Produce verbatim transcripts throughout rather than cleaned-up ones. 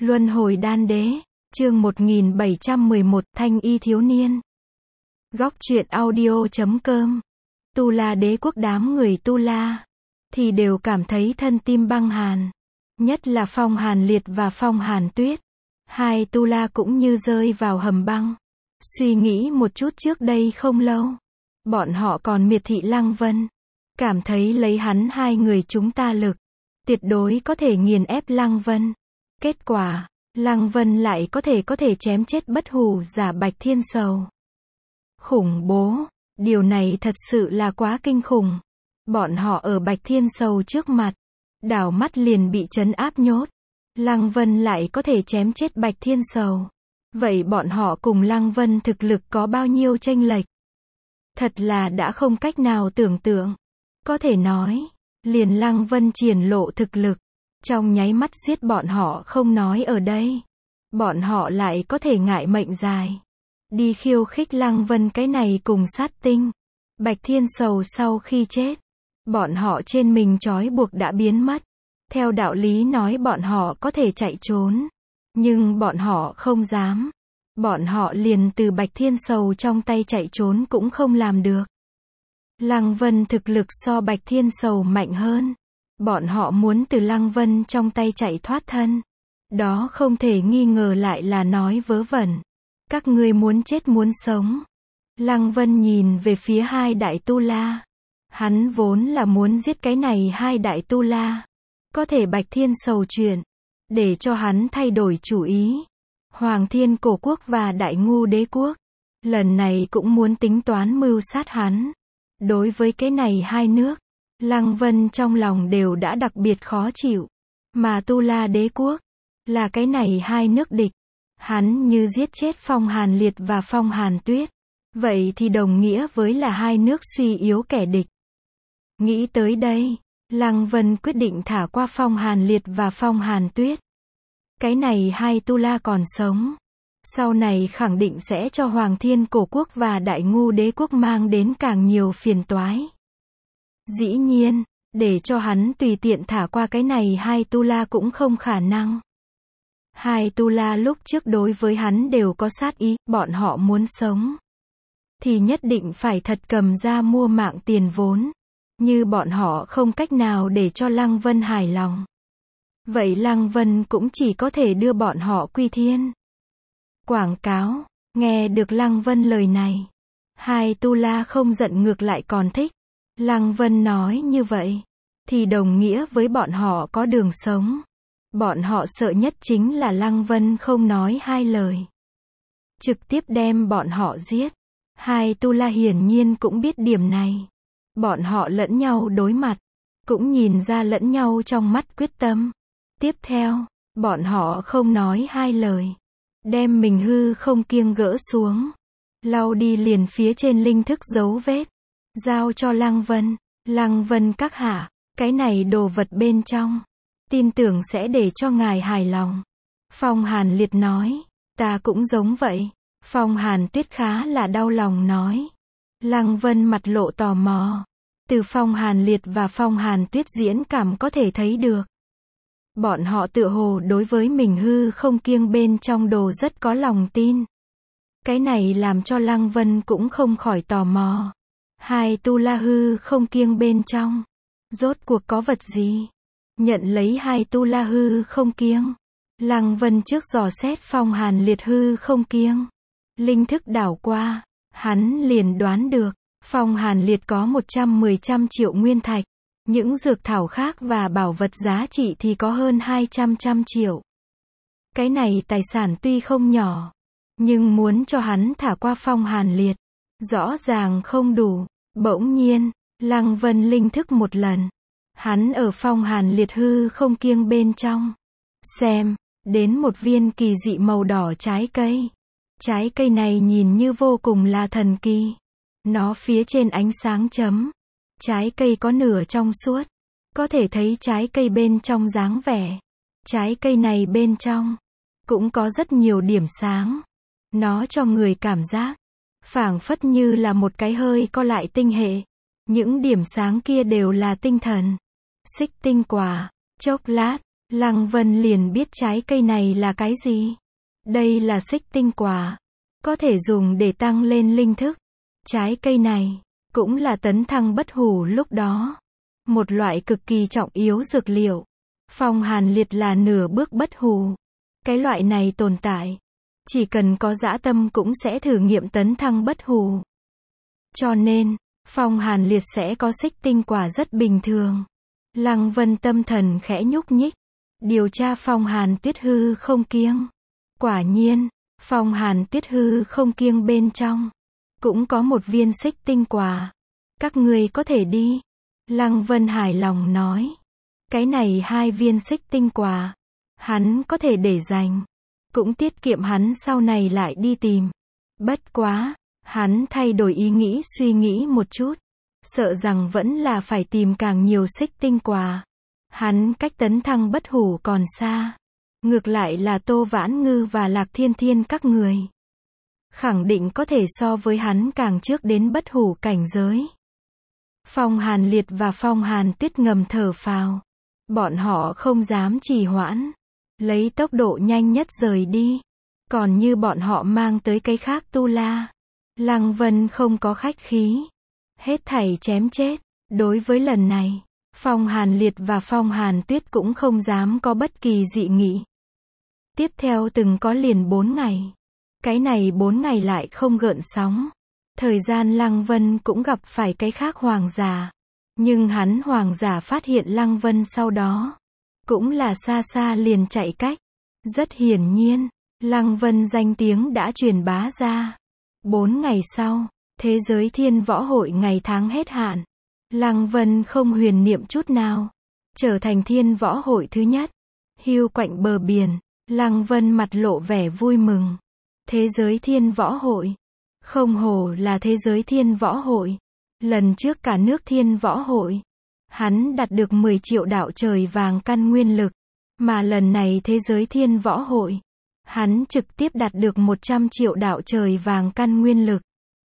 Luân hồi đan đế, chương một nghìn bảy trăm mười một, Thanh y thiếu niên. Góc truyện audio chấm com. Tu La đế quốc, đám người Tu La thì đều cảm thấy thân tim băng hàn, nhất là Phong Hàn Liệt và Phong Hàn Tuyết. Hai Tu La cũng như rơi vào hầm băng. Suy nghĩ một chút, trước đây không lâu, bọn họ còn miệt thị Lăng Vân, cảm thấy lấy hắn hai người chúng ta lực, tuyệt đối có thể nghiền ép Lăng Vân. Kết quả, Lăng Vân lại có thể có thể chém chết bất hủ giả Bạch Thiên Sầu. Khủng bố, điều này thật sự là quá kinh khủng. Bọn họ ở Bạch Thiên Sầu trước mặt, đảo mắt liền bị trấn áp nhốt. Lăng Vân lại có thể chém chết Bạch Thiên Sầu. Vậy bọn họ cùng Lăng Vân thực lực có bao nhiêu chênh lệch? Thật là đã không cách nào tưởng tượng. Có thể nói, liền Lăng Vân triển lộ thực lực, trong nháy mắt giết bọn họ không nói ở đây. Bọn họ lại có thể ngại mệnh dài, đi khiêu khích Lăng Vân cái này cùng sát tinh. Bạch Thiên Sầu sau khi chết, bọn họ trên mình trói buộc đã biến mất. Theo đạo lý nói bọn họ có thể chạy trốn, nhưng bọn họ không dám. Bọn họ liền từ Bạch Thiên Sầu trong tay chạy trốn cũng không làm được. Lăng Vân thực lực so Bạch Thiên Sầu mạnh hơn. Bọn họ muốn từ Lăng Vân trong tay chạy thoát thân, đó không thể nghi ngờ lại là nói vớ vẩn. Các ngươi muốn chết muốn sống. Lăng Vân nhìn về phía hai đại Tu La. Hắn vốn là muốn giết cái này hai đại Tu La. Có thể Bạch Thiên Sầu chuyện, để cho hắn thay đổi chủ ý. Hoàng Thiên Cổ Quốc và Đại Ngu Đế Quốc, lần này cũng muốn tính toán mưu sát hắn. Đối với cái này hai nước, Lăng Vân trong lòng đều đã đặc biệt khó chịu. Mà Tu La Đế Quốc, là cái này hai nước địch. Hắn như giết chết Phong Hàn Liệt và Phong Hàn Tuyết, vậy thì đồng nghĩa với là hai nước suy yếu kẻ địch. Nghĩ tới đây, Lăng Vân quyết định thả qua Phong Hàn Liệt và Phong Hàn Tuyết. Cái này hai Tu La còn sống, sau này khẳng định sẽ cho Hoàng Thiên Cổ Quốc và Đại Ngu Đế Quốc mang đến càng nhiều phiền toái. Dĩ nhiên, để cho hắn tùy tiện thả qua cái này hai Tu La cũng không khả năng. Hai Tu La lúc trước đối với hắn đều có sát ý, bọn họ muốn sống thì nhất định phải thật cầm ra mua mạng tiền vốn. Như bọn họ không cách nào để cho Lăng Vân hài lòng, vậy Lăng Vân cũng chỉ có thể đưa bọn họ quy thiên. Quảng cáo, nghe được Lăng Vân lời này, hai Tu La không giận ngược lại còn thích. Lăng Vân nói như vậy, thì đồng nghĩa với bọn họ có đường sống. Bọn họ sợ nhất chính là Lăng Vân không nói hai lời, trực tiếp đem bọn họ giết. Hai Tu La hiển nhiên cũng biết điểm này. Bọn họ lẫn nhau đối mặt, cũng nhìn ra lẫn nhau trong mắt quyết tâm. Tiếp theo, bọn họ không nói hai lời, đem mình hư không kiêng gỡ xuống, lau đi liền phía trên linh thức dấu vết, giao cho Lăng Vân. Lăng Vân các hạ, cái này đồ vật bên trong, tin tưởng sẽ để cho ngài hài lòng. Phong Hàn Liệt nói, ta cũng giống vậy. Phong Hàn Tuyết khá là đau lòng nói. Lăng Vân mặt lộ tò mò. Từ Phong Hàn Liệt và Phong Hàn Tuyết diễn cảm có thể thấy được, bọn họ tựa hồ đối với mình hư không kiêng bên trong đồ rất có lòng tin. Cái này làm cho Lăng Vân cũng không khỏi tò mò. Hai Tu La hư không kiêng bên trong, rốt cuộc có vật gì? Nhận lấy hai Tu La hư không kiêng, Lăng Vân trước dò xét Phong Hàn Liệt hư không kiêng. Linh thức đảo qua, hắn liền đoán được, Phong Hàn Liệt có một trăm mười trăm triệu nguyên thạch. Những dược thảo khác và bảo vật giá trị thì có hơn hai trăm trăm triệu. Cái này tài sản tuy không nhỏ, nhưng muốn cho hắn thả qua Phong Hàn Liệt, rõ ràng không đủ. Bỗng nhiên, Lăng Vân linh thức một lần. Hắn ở Phong Hàn Liệt hư không kiêng bên trong, xem, đến một viên kỳ dị màu đỏ trái cây. Trái cây này nhìn như vô cùng là thần kỳ. Nó phía trên ánh sáng chấm. Trái cây có nửa trong suốt. Có thể thấy trái cây bên trong dáng vẻ. Trái cây này bên trong cũng có rất nhiều điểm sáng. Nó cho người cảm giác phảng phất như là một cái hơi co lại tinh hệ. Những điểm sáng kia đều là tinh thần. Xích tinh quả. Chốc lát, Lăng Vân liền biết trái cây này là cái gì. Đây là xích tinh quả, có thể dùng để tăng lên linh thức. Trái cây này cũng là tấn thăng bất hủ lúc đó, một loại cực kỳ trọng yếu dược liệu. Phong Hàn Liệt là nửa bước bất hủ. Cái loại này tồn tại, chỉ cần có dã tâm cũng sẽ thử nghiệm tấn thăng bất hủ. Cho nên, Phong Hàn Liệt sẽ có xích tinh quả rất bình thường. Lăng Vân tâm thần khẽ nhúc nhích, điều tra Phong Hàn Tuyết hư không kiêng. Quả nhiên, Phong Hàn Tuyết hư không kiêng bên trong cũng có một viên xích tinh quả. Các ngươi có thể đi. Lăng Vân hài lòng nói. Cái này hai viên xích tinh quả, hắn có thể để dành, cũng tiết kiệm hắn sau này lại đi tìm. Bất quá, hắn thay đổi ý nghĩ suy nghĩ một chút, sợ rằng vẫn là phải tìm càng nhiều xích tinh quả. Hắn cách tấn thăng bất hủ còn xa. Ngược lại là Tô Vãn Ngư và Lạc Thiên Thiên các người, khẳng định có thể so với hắn càng trước đến bất hủ cảnh giới. Phong Hàn Liệt và Phong Hàn Tuyết ngầm thở phào. Bọn họ không dám trì hoãn, lấy tốc độ nhanh nhất rời đi. Còn như bọn họ mang tới cái khác tu la, Lăng Vân không có khách khí, hết thảy chém chết. Đối với lần này, Phong Hàn Liệt và Phong Hàn Tuyết cũng không dám có bất kỳ dị nghị. Tiếp theo từng có liền bốn ngày. Cái này bốn ngày lại không gợn sóng. Thời gian Lăng Vân cũng gặp phải cái khác hoàng giả. Nhưng hắn hoàng giả phát hiện Lăng Vân sau đó, cũng là xa xa liền chạy cách. Rất hiển nhiên, Lăng Vân danh tiếng đã truyền bá ra. Bốn ngày sau, thế giới thiên võ hội ngày tháng hết hạn. Lăng Vân không huyền niệm chút nào, trở thành thiên võ hội thứ nhất. Hưu quạnh bờ biển, Lăng Vân mặt lộ vẻ vui mừng. Thế giới thiên võ hội, không hổ là thế giới thiên võ hội. Lần trước cả nước thiên võ hội, hắn đạt được mười triệu đạo trời vàng căn nguyên lực. Mà lần này thế giới thiên võ hội, hắn trực tiếp đạt được một trăm triệu đạo trời vàng căn nguyên lực.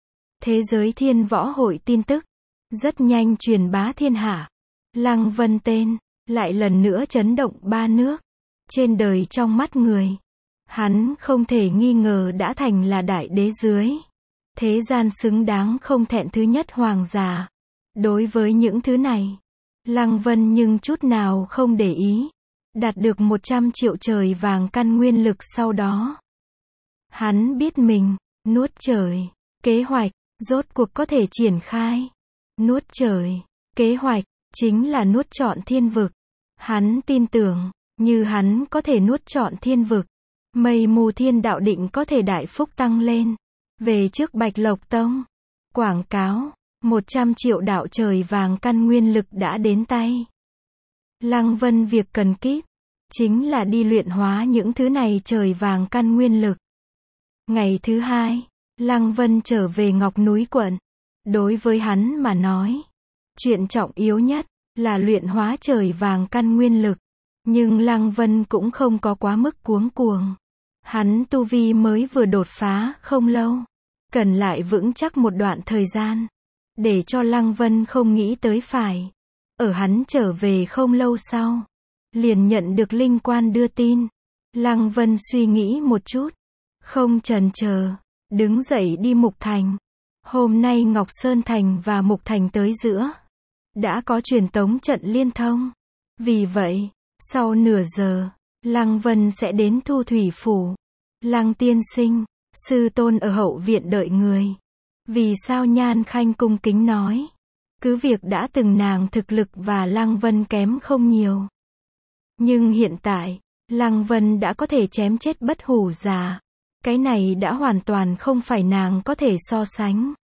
Thế giới thiên võ hội tin tức rất nhanh truyền bá thiên hạ. Lăng Vân tên lại lần nữa chấn động ba nước. Trên đời trong mắt người, hắn không thể nghi ngờ đã thành là đại đế dưới thế gian xứng đáng không thẹn thứ nhất hoàng giả. Đối với những thứ này, Lăng Vân nhưng chút nào không để ý. Đạt được một trăm triệu trời vàng căn nguyên lực sau đó, hắn biết mình nuốt trời kế hoạch rốt cuộc có thể triển khai. Nuốt trời kế hoạch chính là nuốt trọn thiên vực. Hắn tin tưởng, như hắn có thể nuốt trọn thiên vực, mây mù thiên đạo định có thể đại phúc tăng lên. Về trước Bạch Lộc Tông, quảng cáo, một trăm triệu đạo trời vàng căn nguyên lực đã đến tay. Lăng Vân việc cần kíp, chính là đi luyện hóa những thứ này trời vàng căn nguyên lực. Ngày thứ hai, Lăng Vân trở về Ngọc Núi Quận. Đối với hắn mà nói, chuyện trọng yếu nhất là luyện hóa trời vàng căn nguyên lực. Nhưng Lăng Vân cũng không có quá mức cuống cuồng. Hắn tu vi mới vừa đột phá không lâu, cần lại vững chắc một đoạn thời gian. Để cho Lăng Vân không nghĩ tới phải, ở hắn trở về không lâu sau, liền nhận được linh quan đưa tin. Lăng Vân suy nghĩ một chút, không chần chờ, đứng dậy đi Mục Thành. Hôm nay Ngọc Sơn Thành và Mục Thành tới giữa, đã có truyền tống trận liên thông. Vì vậy, sau nửa giờ, Lăng Vân sẽ đến Thu Thủy Phủ. Lăng tiên sinh, sư tôn ở hậu viện đợi người. Vì sao Nhan Khanh cung kính nói. Cứ việc đã từng nàng thực lực và Lăng Vân kém không nhiều. Nhưng hiện tại, Lăng Vân đã có thể chém chết bất hủ giả. Cái này đã hoàn toàn không phải nàng có thể so sánh.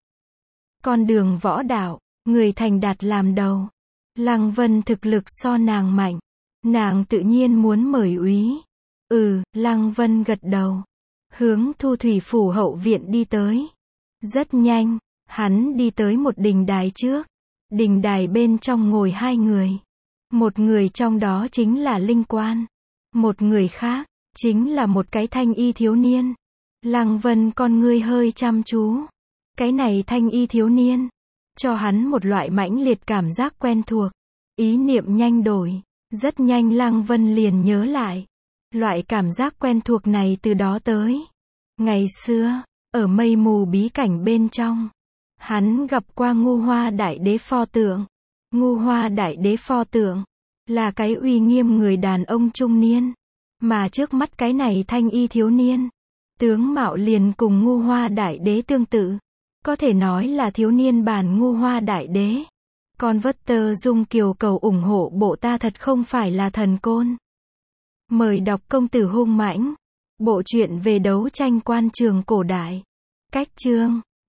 Con đường võ đạo, người thành đạt làm đầu. Lăng Vân thực lực so nàng mạnh. Nàng tự nhiên muốn mời úy. Ừ, Lăng Vân gật đầu. Hướng Thu Thủy Phủ hậu viện đi tới. Rất nhanh, hắn đi tới một đình đài trước. Đình đài bên trong ngồi hai người. Một người trong đó chính là Linh Quan. Một người khác, chính là một cái thanh y thiếu niên. Lăng Vân con ngươi hơi chăm chú. Cái này thanh y thiếu niên, cho hắn một loại mãnh liệt cảm giác quen thuộc. Ý niệm nhanh đổi. Rất nhanh Lăng Vân liền nhớ lại. Loại cảm giác quen thuộc này từ đó tới. Ngày xưa, ở mây mù bí cảnh bên trong, hắn gặp qua Ngu Hoa Đại Đế pho tượng. Ngu Hoa Đại Đế pho tượng là cái uy nghiêm người đàn ông trung niên, mà trước mắt cái này thanh y thiếu niên, tướng mạo liền cùng Ngu Hoa Đại Đế tương tự, có thể nói là thiếu niên bản Ngu Hoa Đại Đế. Con vất tơ dung kiều cầu ủng hộ bộ ta thật không phải là thần côn. Mời đọc Công tử hung mãnh, bộ truyện về đấu tranh quan trường cổ đại. Cách chương